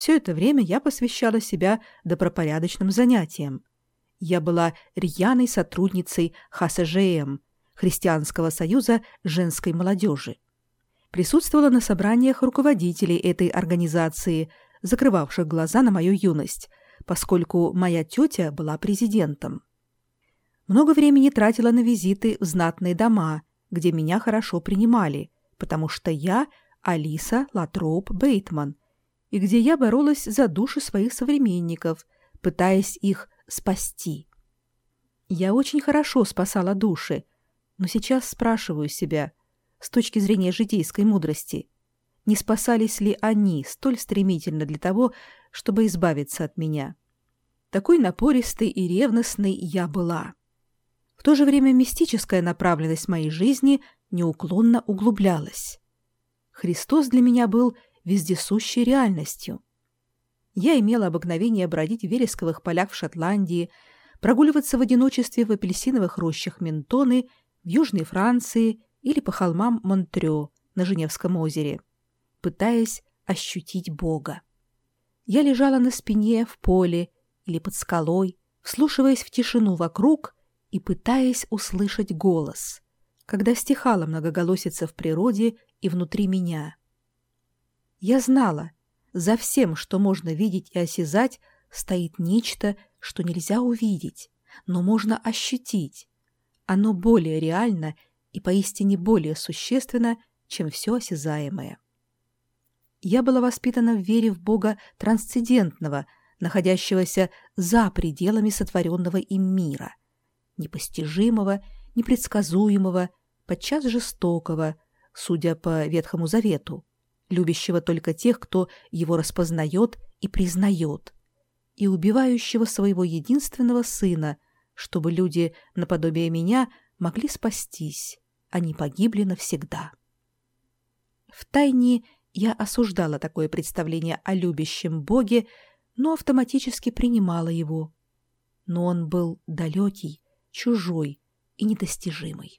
Все это время я посвящала себя добропорядочным занятиям. Я была рьяной сотрудницей ХСЖМ, Христианского союза женской молодежи. Присутствовала на собраниях руководителей этой организации, закрывавших глаза на мою юность, поскольку моя тетя была президентом. Много времени тратила на визиты в знатные дома, где меня хорошо принимали, потому что я Алиса Латроп Бейтман, и где я боролась за души своих современников, пытаясь их спасти. Я очень хорошо спасала души, но сейчас спрашиваю себя, с точки зрения житейской мудрости, не спасались ли они столь стремительно для того, чтобы избавиться от меня? Такой напористой и ревностной я была. В то же время мистическая направленность моей жизни неуклонно углублялась. Христос для меня был вездесущей реальностью. Я имела обыкновение бродить в вересковых полях в Шотландии, прогуливаться в одиночестве в апельсиновых рощах Ментоны, в Южной Франции или по холмам Монтрё на Женевском озере, пытаясь ощутить Бога. Я лежала на спине в поле или под скалой, вслушиваясь в тишину вокруг и пытаясь услышать голос, когда стихала многоголосица в природе и внутри меня. Я знала, за всем, что можно видеть и осязать, стоит нечто, что нельзя увидеть, но можно ощутить. Оно более реально и поистине более существенно, чем все осязаемое. Я была воспитана в вере в Бога трансцендентного, находящегося за пределами сотворенного им мира, непостижимого, непредсказуемого, подчас жестокого, судя по Ветхому Завету, любящего только тех, кто его распознает и признает, и убивающего своего единственного сына, чтобы люди, наподобие меня, могли спастись, а не погибли навсегда. Втайне я осуждала такое представление о любящем Боге, но автоматически принимала его. Но он был далекий, чужой и недостижимый.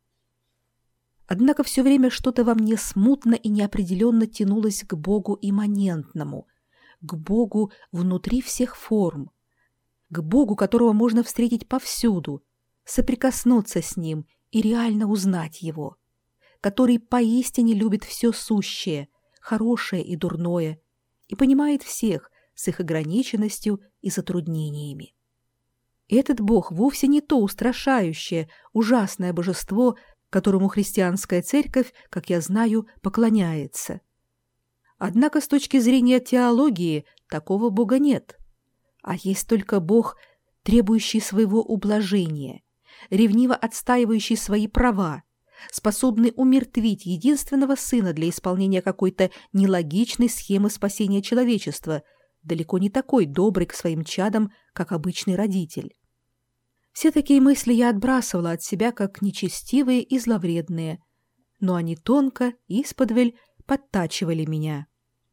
Однако все время что-то во мне смутно и неопределенно тянулось к Богу имманентному, к Богу внутри всех форм, к Богу, которого можно встретить повсюду, соприкоснуться с Ним и реально узнать Его, который поистине любит все сущее, хорошее и дурное, и понимает всех с их ограниченностью и затруднениями. Этот Бог вовсе не то устрашающее, ужасное божество, которому христианская церковь, как я знаю, поклоняется. Однако с точки зрения теологии такого Бога нет, а есть только Бог, требующий своего ублажения, ревниво отстаивающий свои права, способный умертвить единственного сына для исполнения какой-то нелогичной схемы спасения человечества, далеко не такой добрый к своим чадам, как обычный родитель. Все такие мысли я отбрасывала от себя как нечестивые и зловредные, но они тонко и исподволь подтачивали меня.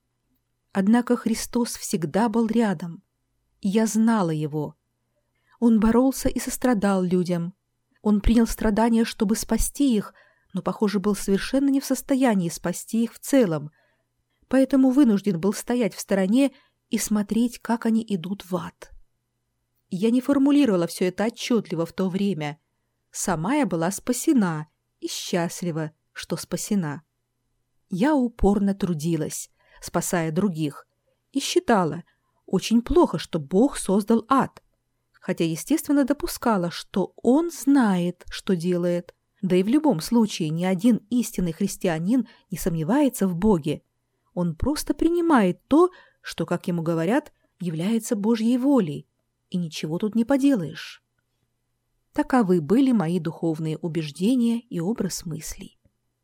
Однако Христос всегда был рядом, и я знала Его. Он боролся и сострадал людям. Он принял страдания, чтобы спасти их, но, похоже, был совершенно не в состоянии спасти их в целом, поэтому вынужден был стоять в стороне и смотреть, как они идут в ад. Я не формулировала все это отчетливо в то время. Сама я была спасена и счастлива, что спасена. Я упорно трудилась, спасая других, и считала, очень плохо, что Бог создал ад, хотя, естественно, допускала, что Он знает, что делает, да и в любом случае ни один истинный христианин не сомневается в Боге. Он просто принимает то, что, как ему говорят, является Божьей волей, и ничего тут не поделаешь. Таковы были мои духовные убеждения и образ мыслей.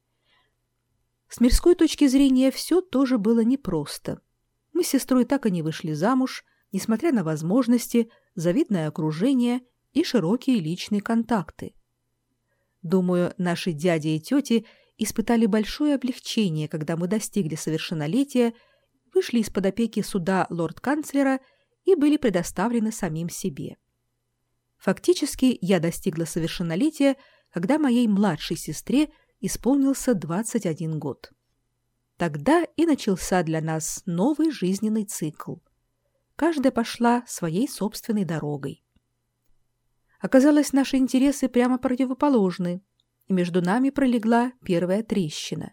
С мирской точки зрения все тоже было непросто. Мы с сестрой так и не вышли замуж, несмотря на возможности, завидное окружение и широкие личные контакты. Думаю, наши дяди и тети испытали большое облегчение, когда мы достигли совершеннолетия, вышли из-под опеки суда лорд-канцлера и были предоставлены самим себе. Фактически, я достигла совершеннолетия, когда моей младшей сестре исполнился 21 год. Тогда и начался для нас новый жизненный цикл. Каждая пошла своей собственной дорогой. Оказалось, наши интересы прямо противоположны, и между нами пролегла первая трещина.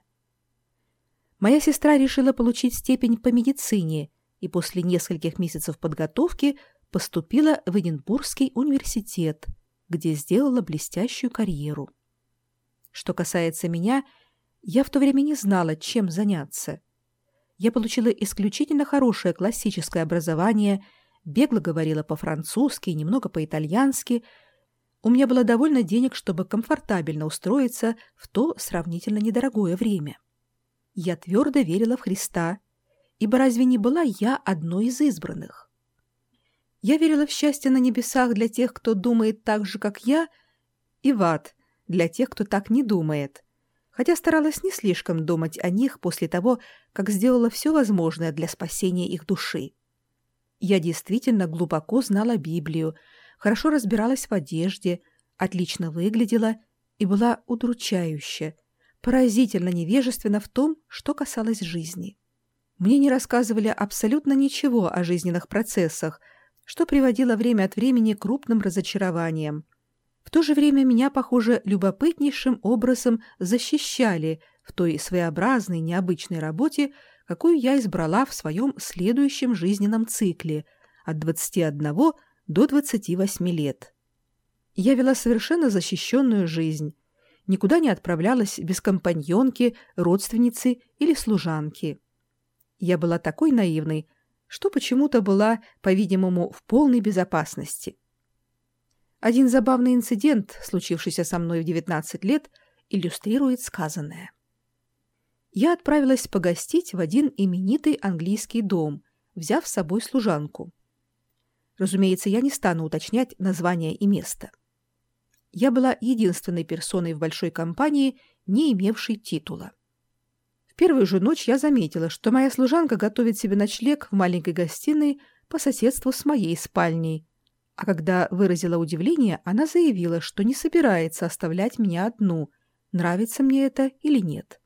Моя сестра решила получить степень по медицине и после нескольких месяцев подготовки поступила в Эдинбургский университет, где сделала блестящую карьеру. Что касается меня, я в то время не знала, чем заняться. Я получила исключительно хорошее классическое образование, бегло говорила по-французски и немного по-итальянски. У меня было довольно денег, чтобы комфортабельно устроиться в то сравнительно недорогое время. Я твердо верила в Христа, ибо разве не была я одной из избранных? Я верила в счастье на небесах для тех, кто думает так же, как я, и в ад для тех, кто так не думает, хотя старалась не слишком думать о них после того, как сделала все возможное для спасения их души. Я действительно глубоко знала Библию, хорошо разбиралась в одежде, отлично выглядела и была удручающе, поразительно невежественна в том, что касалось жизни. Мне не рассказывали абсолютно ничего о жизненных процессах, что приводило время от времени к крупным разочарованиям. В то же время меня, похоже, любопытнейшим образом защищали в той своеобразной, необычной работе, какую я избрала в своем следующем жизненном цикле от 21 до 28 лет. Я вела совершенно защищенную жизнь, никуда не отправлялась без компаньонки, родственницы или служанки. Я была такой наивной, что почему-то была, по-видимому, в полной безопасности. Один забавный инцидент, случившийся со мной в 19 лет, иллюстрирует сказанное. Я отправилась погостить в один именитый английский дом, взяв с собой служанку. Разумеется, я не стану уточнять название и место. Я была единственной персоной в большой компании, не имевшей титула. В первую же ночь я заметила, что моя служанка готовит себе ночлег в маленькой гостиной по соседству с моей спальней, а когда выразила удивление, она заявила, что не собирается оставлять меня одну, нравится мне это или нет.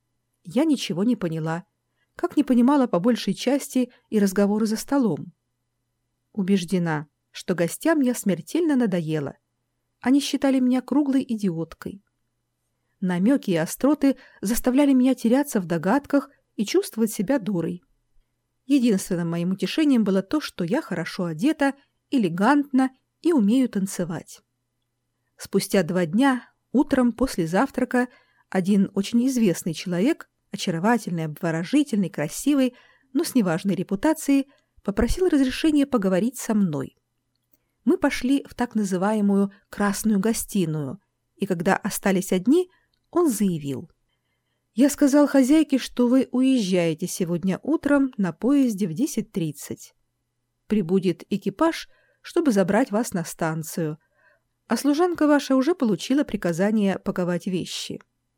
Я ничего не поняла, как не понимала по большей части и разговоры за столом. Убеждена, что гостям я смертельно надоела. Они считали меня круглой идиоткой. Намеки и остроты заставляли меня теряться в догадках и чувствовать себя дурой. Единственным моим утешением было то, что я хорошо одета, элегантна и умею танцевать. Спустя 2 дня, утром после завтрака, один очень известный человек, очаровательный, обворожительный, красивый, но с неважной репутацией, попросил разрешения поговорить со мной. Мы пошли в так называемую «красную гостиную», и когда остались одни, он заявил: «Я сказал хозяйке, что вы уезжаете сегодня утром на поезде в 10:30. Прибудет экипаж, чтобы забрать вас на станцию, а служанка ваша уже получила приказание паковать вещи».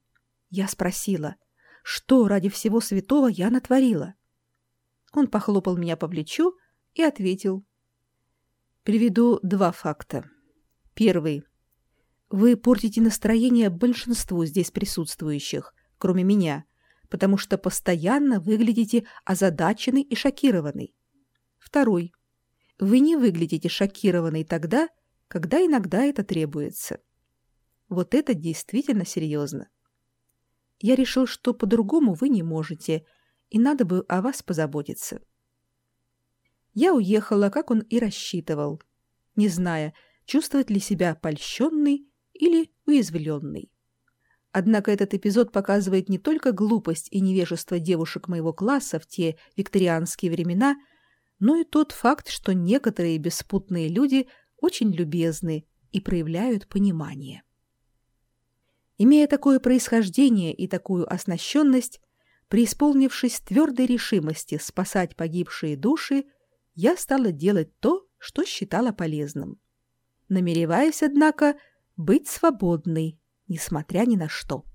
Я спросила, что ради всего святого я натворила. Он похлопал меня по плечу и ответил: «Приведу 2 факта. Первый. Вы портите настроение большинству здесь присутствующих, кроме меня, потому что постоянно выглядите озадаченной и шокированной. Второй. Вы не выглядите шокированной тогда, когда иногда это требуется. Вот это действительно серьезно. Я решил, что по-другому вы не можете, и надо бы о вас позаботиться». Я уехала, как он и рассчитывал, не зная, чувствовать ли себя польщенной или уязвленной. Однако этот эпизод показывает не только глупость и невежество девушек моего класса в те викторианские времена, но и тот факт, что некоторые беспутные люди очень любезны и проявляют понимание. Имея такое происхождение и такую оснащенность, преисполнившись твердой решимости спасать погибшие души, я стала делать то, что считала полезным, намереваясь, однако, быть свободной, несмотря ни на что.